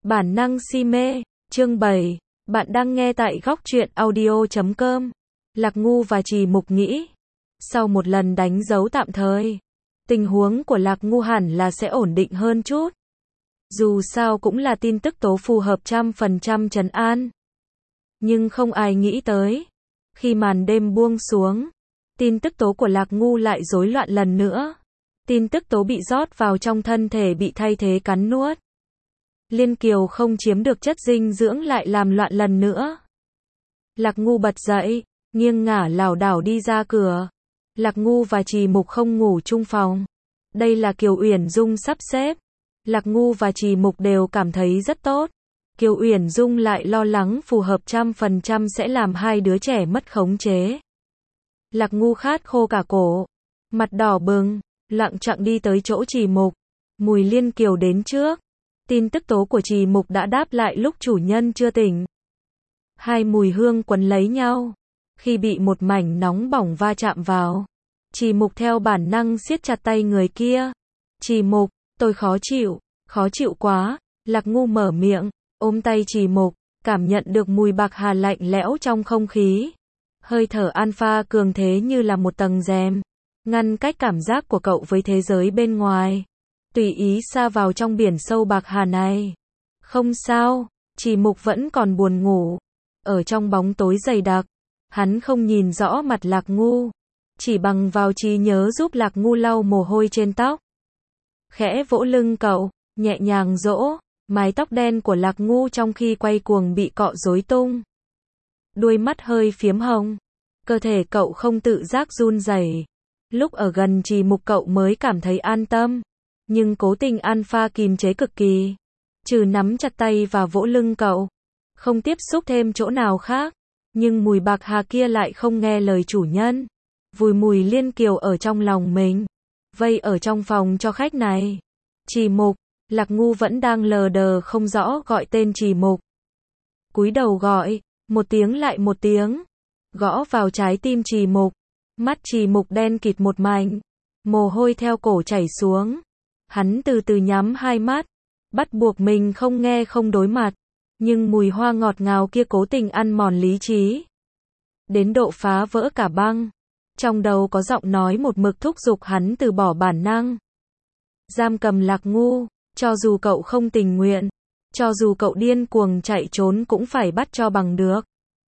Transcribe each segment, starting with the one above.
Bản năng si mê, chương 7. Bạn đang nghe tại góc truyện audio.com. Lạc Ngu và Trì Mục nghĩ. Sau một lần đánh dấu tạm thời, tình huống của Lạc Ngu hẳn là sẽ ổn định hơn chút. Dù sao cũng là tin tức tố phù hợp 100% trấn an. Nhưng không ai nghĩ tới. Khi màn đêm buông xuống, tin tức tố của Lạc Ngu lại rối loạn lần nữa. Tin tức tố bị rót vào trong thân thể bị thay thế cắn nuốt. Liên Kiều không chiếm được chất dinh dưỡng lại làm loạn lần nữa. Lạc Ngu bật dậy, nghiêng ngả lảo đảo đi ra cửa. Lạc Ngu và Trì Mục không ngủ chung phòng. Đây là Kiều Uyển Dung sắp xếp. Lạc Ngu và Trì Mục đều cảm thấy rất tốt. Kiều Uyển Dung lại lo lắng phù hợp 100% sẽ làm hai đứa trẻ mất khống chế. Lạc Ngu khát khô cả cổ, mặt đỏ bừng, lặng chặng đi tới chỗ Trì Mục. Mùi Liên Kiều đến trước. Tin tức tố của Trì Mục đã đáp lại lúc chủ nhân chưa tỉnh. Hai mùi hương quấn lấy nhau. Khi bị một mảnh nóng bỏng va chạm vào, Trì Mục theo bản năng siết chặt tay người kia. Trì Mục, tôi khó chịu quá. Lạc Ngu mở miệng, ôm tay Trì Mục, cảm nhận được mùi bạc hà lạnh lẽo trong không khí. Hơi thở alpha cường thế như là một tầng rèm, ngăn cách cảm giác của cậu với thế giới bên ngoài. Tùy ý sa vào trong biển sâu bạc hà này. Không sao, Trì Mục vẫn còn buồn ngủ. Ở trong bóng tối dày đặc, hắn không nhìn rõ mặt Lạc Ngu. Chỉ bằng vào trí nhớ giúp Lạc Ngu lau mồ hôi trên tóc. Khẽ vỗ lưng cậu, nhẹ nhàng dỗ. Mái tóc đen của Lạc Ngu trong khi quay cuồng bị cọ rối tung. Đuôi mắt hơi phiếm hồng. Cơ thể cậu không tự giác run rẩy. Lúc ở gần Trì Mục cậu mới cảm thấy an tâm. Nhưng cố tình alpha kìm chế cực kỳ. Trừ nắm chặt tay và vỗ lưng cậu. Không tiếp xúc thêm chỗ nào khác. Nhưng mùi bạc hà kia lại không nghe lời chủ nhân. Vùi mùi Liên Kiều ở trong lòng mình. Vây ở trong phòng cho khách này. Trì Mục. Lạc Ngu vẫn đang lờ đờ không rõ gọi tên Trì Mục. Cúi đầu gọi. Một tiếng lại một tiếng. Gõ vào trái tim Trì Mục. Mắt Trì Mục đen kịt một mảnh. Mồ hôi theo cổ chảy xuống. Hắn từ từ nhắm hai mắt. Bắt buộc mình không nghe không đối mặt. Nhưng mùi hoa ngọt ngào kia cố tình ăn mòn lý trí. Đến độ phá vỡ cả băng. Trong đầu có giọng nói một mực thúc giục hắn từ bỏ bản năng. Giam cầm Lạc Ngu. Cho dù cậu không tình nguyện. Cho dù cậu điên cuồng chạy trốn cũng phải bắt cho bằng được.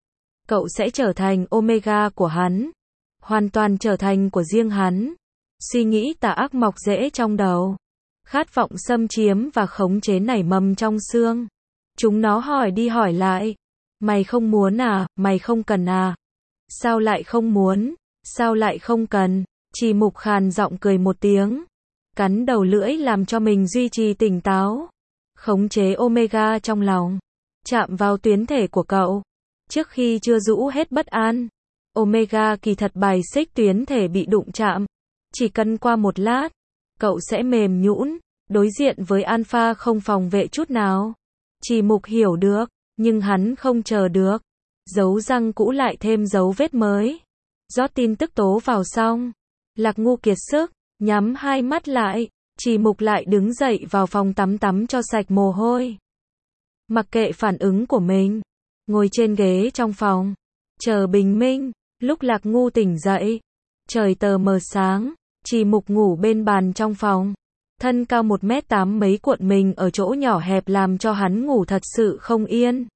Cậu sẽ trở thành Omega của hắn. Hoàn toàn trở thành của riêng hắn. Suy nghĩ tà ác mọc rễ trong đầu. Khát vọng xâm chiếm và khống chế nảy mầm trong xương. Chúng nó hỏi đi hỏi lại. Mày không muốn à, mày không cần à? Sao lại không muốn? Sao lại không cần? Trì Mục khàn giọng cười một tiếng. Cắn đầu lưỡi làm cho mình duy trì tỉnh táo. Khống chế Omega trong lòng. Chạm vào tuyến thể của cậu. Trước khi chưa rũ hết bất an. Omega kỳ thật bài xích tuyến thể bị đụng chạm. Chỉ cần qua một lát. Cậu sẽ mềm nhũn. Đối diện với alpha không phòng vệ chút nào. Trì Mục hiểu được. Nhưng hắn không chờ được. Dấu răng cũ lại thêm dấu vết mới. Rót tin tức tố vào xong. Lạc Ngu kiệt sức. Nhắm hai mắt lại. Trì Mục lại đứng dậy vào phòng tắm cho sạch mồ hôi. Mặc kệ phản ứng của mình. Ngồi trên ghế trong phòng. Chờ bình minh. Lúc Lạc Ngu tỉnh dậy. Trời tờ mờ sáng. Trì Mục ngủ bên bàn trong phòng. Thân cao 1m8 mấy cuộn mình ở chỗ nhỏ hẹp làm cho hắn ngủ thật sự không yên.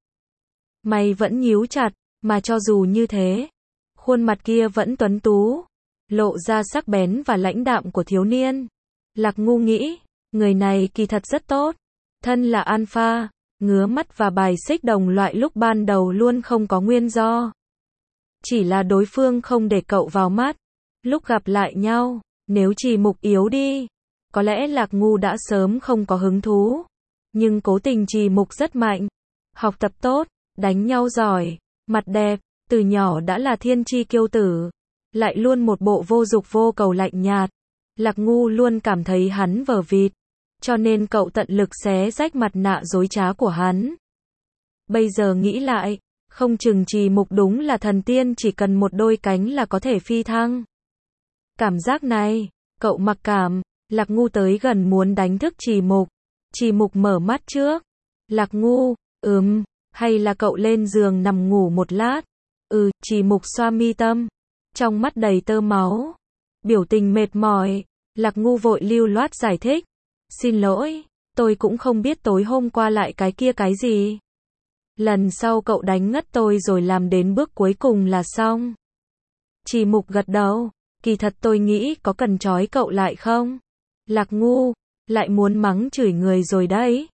Mày vẫn nhíu chặt. Mà cho dù như thế. Khuôn mặt kia vẫn tuấn tú. Lộ ra sắc bén và lãnh đạm của thiếu niên. Lạc Ngu nghĩ. Người này kỳ thật rất tốt. Thân là alpha. Ngứa mắt và bài xích đồng loại lúc ban đầu luôn không có nguyên do. Chỉ là đối phương không để cậu vào mắt. Lúc gặp lại nhau. Nếu Trì Mục yếu đi. Có lẽ Lạc Ngu đã sớm không có hứng thú. Nhưng cố tình Trì Mục rất mạnh. Học tập tốt. Đánh nhau giỏi. Mặt đẹp. Từ nhỏ đã là thiên chi kiêu tử. Lại luôn một bộ vô dục vô cầu lạnh nhạt. Lạc Ngu luôn cảm thấy hắn vờ vịt. Cho nên cậu tận lực xé rách mặt nạ dối trá của hắn. Bây giờ nghĩ lại. Không chừng Trì Mục đúng là thần tiên chỉ cần một đôi cánh là có thể phi thăng. Cảm giác này. Cậu mặc cảm. Lạc Ngu tới gần muốn đánh thức Trì Mục. Trì Mục mở mắt trước. Lạc Ngu, hay là cậu lên giường nằm ngủ một lát? Trì Mục xoa mi tâm, trong mắt đầy tơ máu, biểu tình mệt mỏi. Lạc Ngu vội lưu loát giải thích. Xin lỗi, tôi cũng không biết tối hôm qua lại cái kia cái gì. Lần sau cậu đánh ngất tôi rồi làm đến bước cuối cùng là xong. Trì Mục gật đầu, kỳ thật tôi nghĩ có cần trói cậu lại không? Lạc Ngu, lại muốn mắng chửi người rồi đấy.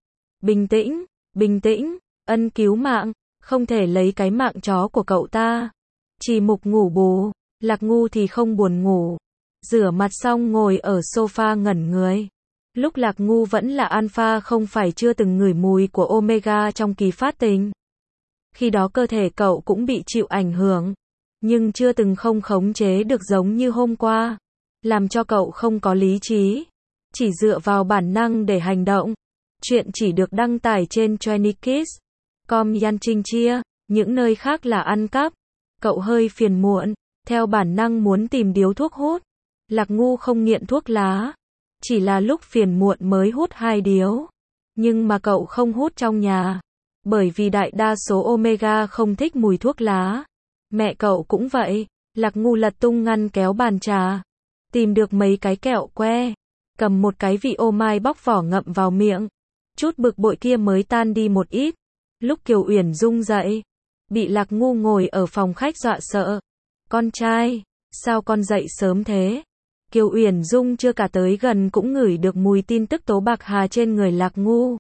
Bình tĩnh, ân cứu mạng, không thể lấy cái mạng chó của cậu ta. Trì Mục ngủ bù, Lạc Ngu thì không buồn ngủ. Rửa mặt xong ngồi ở sofa ngẩn người. Lúc Lạc Ngu vẫn là alpha không phải chưa từng ngửi mùi của omega trong kỳ phát tình. Khi đó cơ thể cậu cũng bị chịu ảnh hưởng, nhưng chưa từng không khống chế được giống như hôm qua, làm cho cậu không có lý trí, chỉ dựa vào bản năng để hành động. Chuyện chỉ được đăng tải trên TraineeKids.com Yan Trinh Chia, những nơi khác là ăn cắp. Cậu hơi phiền muộn, theo bản năng muốn tìm điếu thuốc hút. Lạc Ngu không nghiện thuốc lá, chỉ là lúc phiền muộn mới hút 2 điếu. Nhưng mà cậu không hút trong nhà, bởi vì đại đa số omega không thích mùi thuốc lá. Mẹ cậu cũng vậy. Lạc Ngu lật tung ngăn kéo bàn trà, tìm được mấy cái kẹo que, cầm một cái vị ô mai bóc vỏ ngậm vào miệng. Chút bực bội kia mới tan đi một ít. Lúc Kiều Uyển Dung dậy, bị Lạc Ngu ngồi ở phòng khách dọa sợ. Con trai, sao con dậy sớm thế? Kiều Uyển Dung chưa cả tới gần cũng ngửi được mùi tin tức tố bạc hà trên người Lạc Ngu.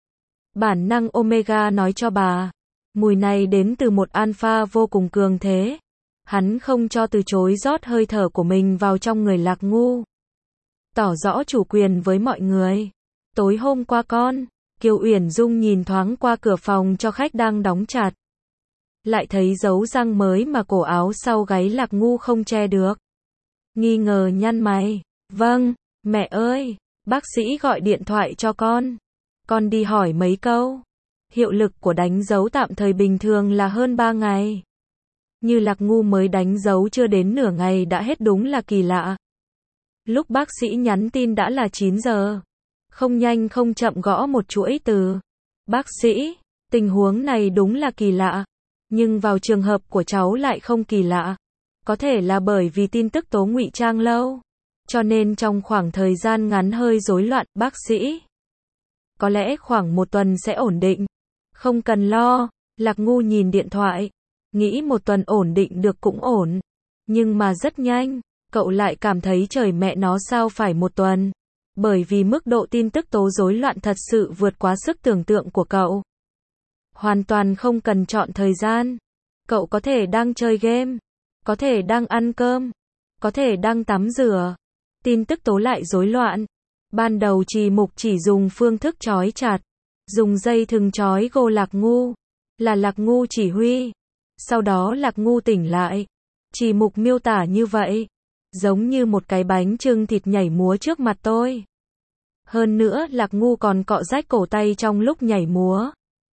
Bản năng omega nói cho bà, mùi này đến từ một alpha vô cùng cường thế. Hắn không cho từ chối rót hơi thở của mình vào trong người Lạc Ngu, tỏ rõ chủ quyền với mọi người. Tối hôm qua Kiều Uyển Dung nhìn thoáng qua cửa phòng cho khách đang đóng chặt, lại thấy dấu răng mới mà cổ áo sau gáy Lạc Ngu không che được. Nghi ngờ nhăn mày. Vâng, mẹ ơi, bác sĩ gọi điện thoại cho con. Con đi hỏi mấy câu. Hiệu lực của đánh dấu tạm thời bình thường là hơn 3 ngày. Như Lạc Ngu mới đánh dấu chưa đến nửa ngày đã hết, đúng là kỳ lạ. Lúc bác sĩ nhắn tin đã là 9 giờ. Không nhanh không chậm gõ một chuỗi từ. Bác sĩ, tình huống này đúng là kỳ lạ. Nhưng vào trường hợp của cháu lại không kỳ lạ. Có thể là bởi vì tin tức tố ngụy trang lâu, cho nên trong khoảng thời gian ngắn hơi rối loạn. Bác sĩ, có lẽ khoảng 1 tuần sẽ ổn định. Không cần lo. Lạc Ngu nhìn điện thoại, nghĩ 1 tuần ổn định được cũng ổn. Nhưng mà rất nhanh, cậu lại cảm thấy trời mẹ nó sao phải 1 tuần. Bởi vì mức độ tin tức tố rối loạn thật sự vượt quá sức tưởng tượng của cậu. Hoàn toàn không cần chọn thời gian. Cậu có thể đang chơi game, có thể đang ăn cơm, có thể đang tắm rửa. Tin tức tố lại rối loạn. Ban đầu Trì Mục chỉ dùng phương thức trói chặt, dùng dây thừng trói gô Lạc Ngu, là Lạc Ngu chỉ huy. Sau đó Lạc Ngu tỉnh lại. Trì Mục miêu tả như vậy, giống như một cái bánh chưng thịt nhảy múa trước mặt tôi. Hơn nữa Lạc Ngu còn cọ rách cổ tay trong lúc nhảy múa.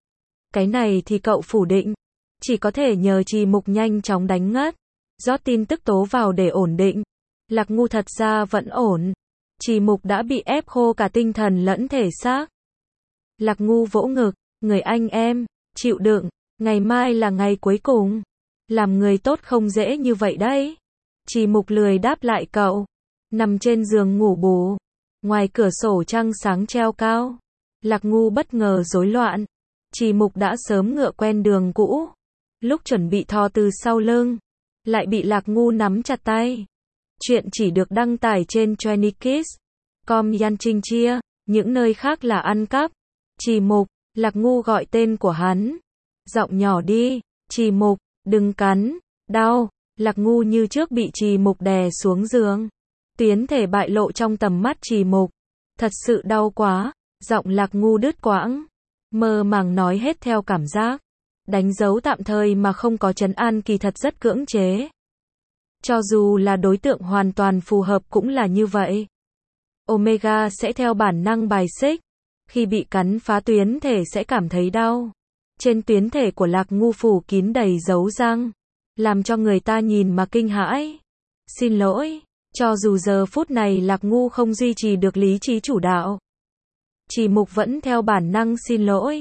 Cái này thì cậu phủ định, chỉ có thể nhờ Trì Mục nhanh chóng đánh ngất, rót tin tức tố vào để ổn định. Lạc Ngu thật ra vẫn ổn. Trì Mục đã bị ép khô cả tinh thần lẫn thể xác. Lạc Ngu vỗ ngực, người anh em, chịu đựng, ngày mai là ngày cuối cùng. Làm người tốt không dễ như vậy đấy. Trì Mục lười đáp lại cậu, nằm trên giường ngủ bù. Ngoài cửa sổ trăng sáng treo cao. Lạc Ngu bất ngờ rối loạn. Trì Mục đã sớm ngựa quen đường cũ. Lúc chuẩn bị thò từ sau lưng, lại bị Lạc Ngu nắm chặt tay. Chuyện chỉ được đăng tải trên TraineeKids.com Yan Trinh Chia, những nơi khác là ăn cắp. Trì Mục, Lạc Ngu gọi tên của hắn. Giọng nhỏ đi, Trì Mục, đừng cắn, đau. Lạc Ngu như trước bị Trì Mục đè xuống giường. Tuyến thể bại lộ trong tầm mắt Trì Mục. Thật sự đau quá. Giọng Lạc Ngu đứt quãng, mơ màng nói hết theo cảm giác. Đánh dấu tạm thời mà không có trấn an kỳ thật rất cưỡng chế. Cho dù là đối tượng hoàn toàn phù hợp cũng là như vậy. Omega sẽ theo bản năng bài xích. Khi bị cắn phá tuyến thể sẽ cảm thấy đau. Trên tuyến thể của Lạc Ngu phủ kín đầy dấu răng, làm cho người ta nhìn mà kinh hãi. Xin lỗi, cho dù giờ phút này Lạc Ngu không duy trì được lý trí chủ đạo. Trì Mục vẫn theo bản năng xin lỗi.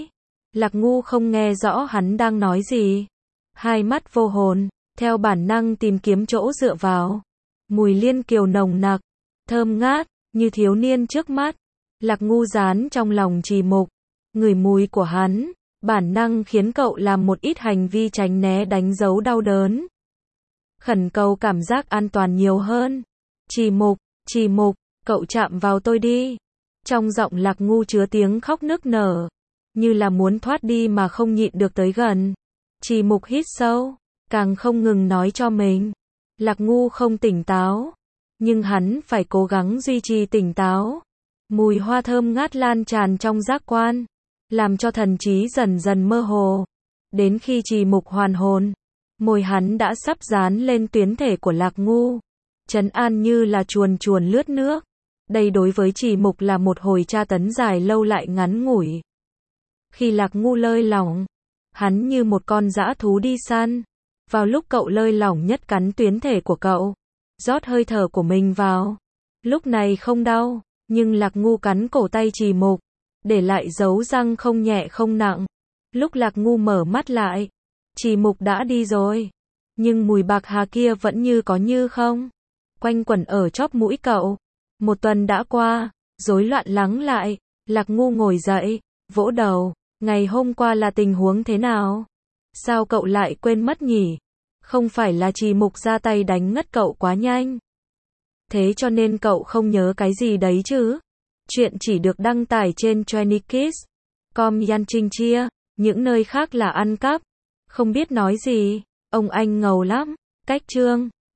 Lạc Ngu không nghe rõ hắn đang nói gì. Hai mắt vô hồn, theo bản năng tìm kiếm chỗ dựa vào. Mùi liên kiều nồng nặc, thơm ngát, như thiếu niên trước mắt. Lạc Ngu dán trong lòng Trì Mục. Ngửi mùi của hắn, bản năng khiến cậu làm một ít hành vi tránh né đánh dấu đau đớn. Khẩn cầu cảm giác an toàn nhiều hơn. Trì Mục, cậu chạm vào tôi đi. Trong giọng Lạc Ngu chứa tiếng khóc nức nở, như là muốn thoát đi mà không nhịn được tới gần. Trì Mục hít sâu, càng không ngừng nói cho mình. Lạc Ngu không tỉnh táo, nhưng hắn phải cố gắng duy trì tỉnh táo. Mùi hoa thơm ngát lan tràn trong giác quan, làm cho thần trí dần dần mơ hồ. Đến khi Trì Mục hoàn hồn, môi hắn đã sắp dán lên tuyến thể của Lạc Ngu, trấn an như là chuồn chuồn lướt nước. Đây đối với Trì Mục là một hồi tra tấn dài lâu lại ngắn ngủi. Khi Lạc Ngu lơi lỏng, hắn như một con dã thú đi săn. Vào lúc cậu lơi lỏng nhất cắn tuyến thể của cậu, rót hơi thở của mình vào. Lúc này không đau, nhưng Lạc Ngu cắn cổ tay Trì Mục, để lại dấu răng không nhẹ không nặng. Lúc Lạc Ngu mở mắt lại, Trì Mục đã đi rồi. Nhưng mùi bạc hà kia vẫn như có như không, quanh quẩn ở chóp mũi cậu. Một tuần đã qua, rối loạn lắng lại. Lạc Ngu ngồi dậy, vỗ đầu. Ngày hôm qua là tình huống thế nào? Sao cậu lại quên mất nhỉ? Không phải là Trì Mục ra tay đánh ngất cậu quá nhanh, thế cho nên cậu không nhớ cái gì đấy chứ? Chuyện chỉ được đăng tải trên TrainyKids.com Yan Trinh Chia, những nơi khác là ăn cắp. Không biết nói gì, ông anh ngầu lắm. Cách chương